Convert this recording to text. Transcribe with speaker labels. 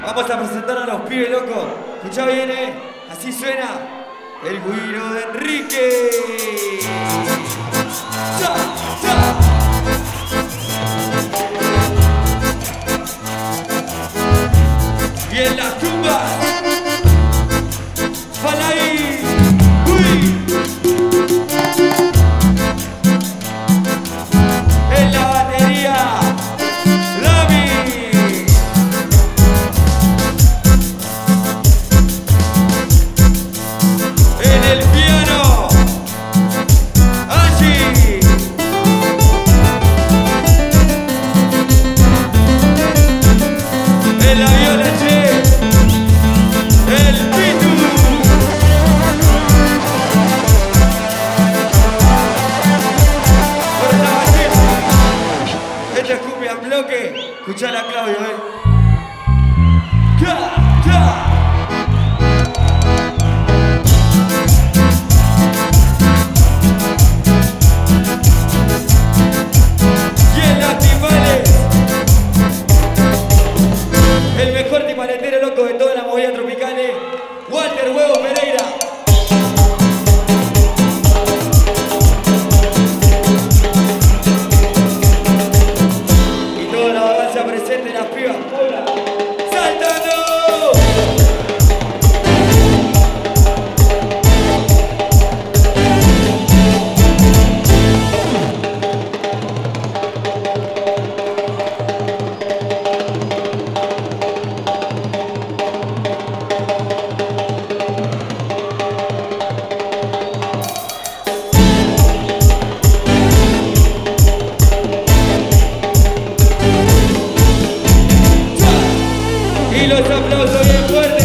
Speaker 1: Vamos a presentar a los pibes locos. Escucha bien, así suena el güiro de Enrique. ¡Cha, cha! Y en las tumbas, Falaí, uy. En la batería, Dami. En el piano, Angie. En la viola, Che, el Pitu. Por la bajeta. Esta es cumbia en bloque. Escuchá la Claudio, ¡Ca, ca! Y en las timbales, el mejor timbaletero loco de toda la movida tropical, Walter Huevo Pereira. Y toda la vagancia presente en las pibas. ¡Hola! ¡Saltando! Y los aplausos bien fuertes.